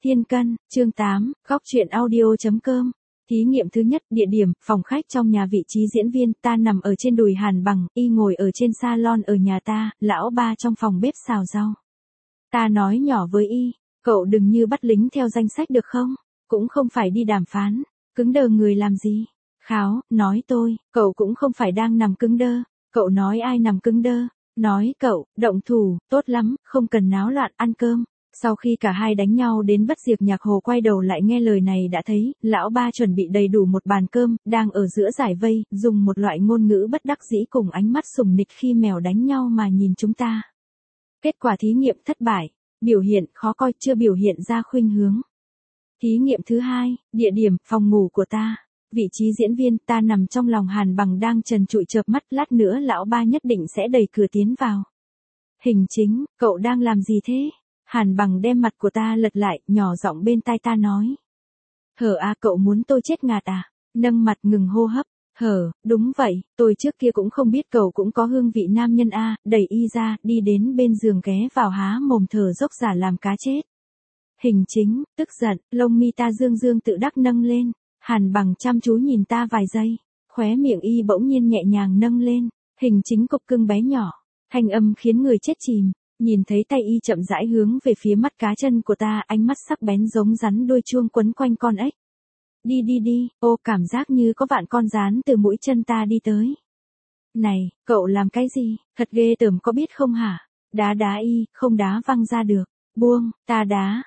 Thiên Cân, chương 8, góc truyện audio.com. Thí nghiệm thứ nhất, địa điểm, phòng khách trong nhà vị trí diễn viên, ta nằm ở trên đùi Hàn Bằng, y ngồi ở trên salon ở nhà ta, lão ba trong phòng bếp xào rau. Ta nói nhỏ với y, cậu đừng như bắt lính theo danh sách được không? Cũng không phải đi đàm phán, cứng đờ người làm gì? Kháo, nói tôi, cậu cũng không phải đang nằm cứng đơ. Cậu nói ai nằm cứng đơ? Nói cậu, động thủ, tốt lắm, không cần náo loạn ăn cơm. Sau khi cả hai đánh nhau đến bất diệt nhạc hồ quay đầu lại nghe lời này đã thấy, lão ba chuẩn bị đầy đủ một bàn cơm, đang ở giữa giải vây, dùng một loại ngôn ngữ bất đắc dĩ cùng ánh mắt sùng nịch khi mèo đánh nhau mà nhìn chúng ta. Kết quả thí nghiệm thất bại, biểu hiện khó coi chưa biểu hiện ra khuynh hướng. Thí nghiệm thứ hai, địa điểm, phòng ngủ của ta. Vị trí diễn viên, ta nằm trong lòng Hàn Bằng đang trần trụi chợp mắt, lát nữa lão ba nhất định sẽ đẩy cửa tiến vào. Hình chính, cậu đang làm gì thế? Hàn Bằng đem mặt của ta lật lại, nhỏ giọng bên tai ta nói. Hở à, cậu muốn tôi chết ngạt à? Nâng mặt ngừng hô hấp. Hở, đúng vậy, tôi trước kia cũng không biết cậu cũng có hương vị nam nhân a. Đẩy y ra, đi đến bên giường ghé vào há mồm thở dốc giả làm cá chết. Hình chính, tức giận, lông mi ta dương dương tự đắc nâng lên. Hàn Bằng chăm chú nhìn ta vài giây, khóe miệng y bỗng nhiên nhẹ nhàng nâng lên. Hình chính cục cưng bé nhỏ, thanh âm khiến người chết chìm. Nhìn thấy tay y chậm rãi hướng về phía mắt cá chân của ta, ánh mắt sắc bén giống rắn đuôi chuông quấn quanh con ếch. Đi đi đi, ô cảm giác như có vạn con rán từ mũi chân ta đi tới. Này, cậu làm cái gì, thật ghê tởm có biết không hả? Đá đá y, không đá văng ra được. Buông, ta đá,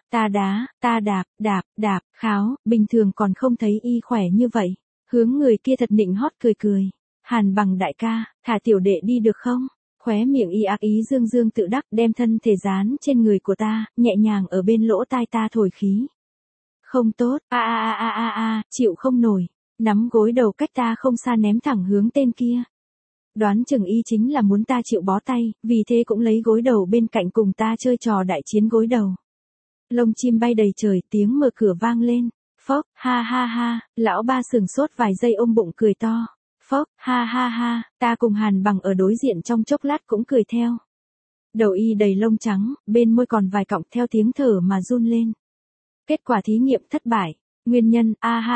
ta đạp, kháo, bình thường còn không thấy y khỏe như vậy. Hướng người kia thật nịnh hót cười cười. Hàn Bằng đại ca, thả tiểu đệ đi được không? Khóe miệng y ác ý dương dương tự đắc đem thân thể dán trên người của ta, nhẹ nhàng ở bên lỗ tai ta thổi khí. Không tốt, chịu không nổi, nắm gối đầu cách ta không xa ném thẳng hướng tên kia. Đoán chừng y chính là muốn ta chịu bó tay, vì thế cũng lấy gối đầu bên cạnh cùng ta chơi trò đại chiến gối đầu. Lông chim bay đầy trời, tiếng mở cửa vang lên. Phốc, ha, lão ba sừng sốt vài giây ôm bụng cười to. Phốc, ha, ta cùng Hàn Bằng ở đối diện trong chốc lát cũng cười theo. Đầu y đầy lông trắng, bên môi còn vài cọng theo tiếng thở mà run lên. Kết quả thí nghiệm thất bại. Nguyên nhân,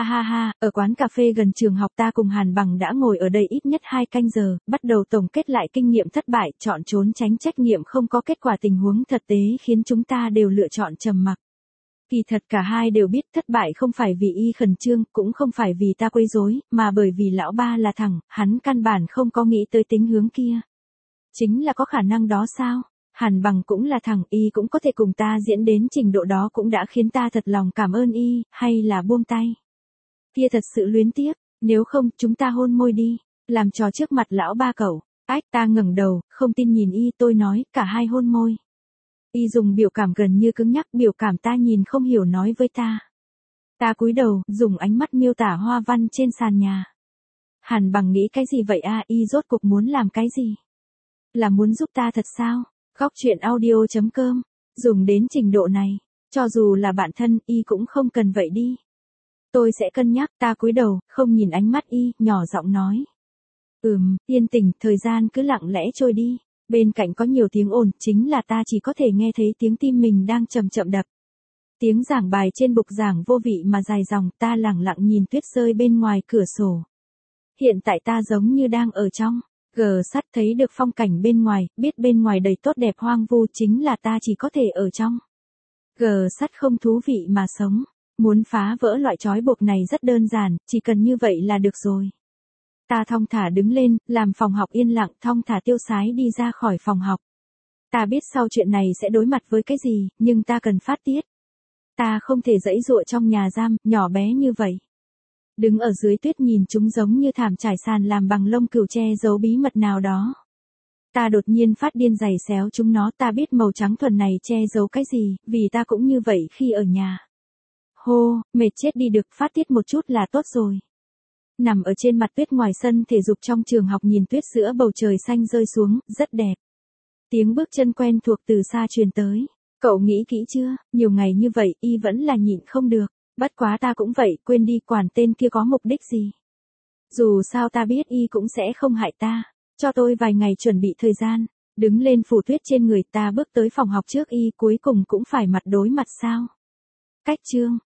ở quán cà phê gần trường học ta cùng Hàn Bằng đã ngồi ở đây ít nhất 2 canh giờ, bắt đầu tổng kết lại kinh nghiệm thất bại, chọn trốn tránh trách nhiệm không có kết quả tình huống thực tế khiến chúng ta đều lựa chọn trầm mặc. Kỳ thật cả hai đều biết thất bại không phải vì y khẩn trương, cũng không phải vì ta quấy rối, mà bởi vì lão ba là thẳng, hắn căn bản không có nghĩ tới tính hướng kia. Chính là có khả năng đó sao? Hàn Bằng cũng là thẳng, y cũng có thể cùng ta diễn đến trình độ đó cũng đã khiến ta thật lòng cảm ơn y, hay là buông tay. Kia thật sự luyến tiếc, nếu không chúng ta hôn môi đi, làm trò trước mặt lão ba cậu. Ách, ta ngẩng đầu, không tin nhìn y, tôi nói, cả hai hôn môi. Y dùng biểu cảm gần như cứng nhắc, biểu cảm ta nhìn không hiểu nói với ta. Ta cúi đầu, dùng ánh mắt miêu tả hoa văn trên sàn nhà. Hàn Bằng nghĩ cái gì vậy a? Y rốt cuộc muốn làm cái gì? Là muốn giúp ta thật sao? Góc truyện audio.com, dùng đến trình độ này, cho dù là bạn thân, y cũng không cần vậy đi. Tôi sẽ cân nhắc, ta cúi đầu, không nhìn ánh mắt y, nhỏ giọng nói. Yên tĩnh, thời gian cứ lặng lẽ trôi đi, bên cạnh có nhiều tiếng ồn, chính là ta chỉ có thể nghe thấy tiếng tim mình đang chậm chậm đập. Tiếng giảng bài trên bục giảng vô vị mà dài dòng, ta lẳng lặng nhìn tuyết rơi bên ngoài cửa sổ. Hiện tại ta giống như đang ở trong sắt, thấy được phong cảnh bên ngoài, biết bên ngoài đầy tốt đẹp hoang vu, chính là ta chỉ có thể ở trong sắt không thú vị mà sống. Muốn phá vỡ loại trói buộc này rất đơn giản, chỉ cần như vậy là được rồi. Ta thong thả đứng lên, làm phòng học yên lặng, thong thả tiêu sái đi ra khỏi phòng học. Ta biết sau chuyện này sẽ đối mặt với cái gì, nhưng ta cần phát tiết. Ta không thể giãy giụa trong nhà giam, nhỏ bé như vậy. Đứng ở dưới tuyết nhìn chúng giống như thảm trải sàn làm bằng lông cừu che giấu bí mật nào đó. Ta đột nhiên phát điên giày xéo chúng nó, ta biết màu trắng thuần này che giấu cái gì, vì ta cũng như vậy khi ở nhà. Hô, mệt chết đi được, phát tiết một chút là tốt rồi. Nằm ở trên mặt tuyết ngoài sân thể dục trong trường học nhìn tuyết giữa bầu trời xanh rơi xuống, rất đẹp. Tiếng bước chân quen thuộc từ xa truyền tới. Cậu nghĩ kỹ chưa, nhiều ngày như vậy y vẫn là nhịn không được. Bất quá ta cũng vậy, quên đi quản tên kia có mục đích gì. Dù sao ta biết y cũng sẽ không hại ta. Cho tôi vài ngày chuẩn bị thời gian. Đứng lên phủ tuyết trên người, ta bước tới phòng học trước y, cuối cùng cũng phải mặt đối mặt sao. Cách chương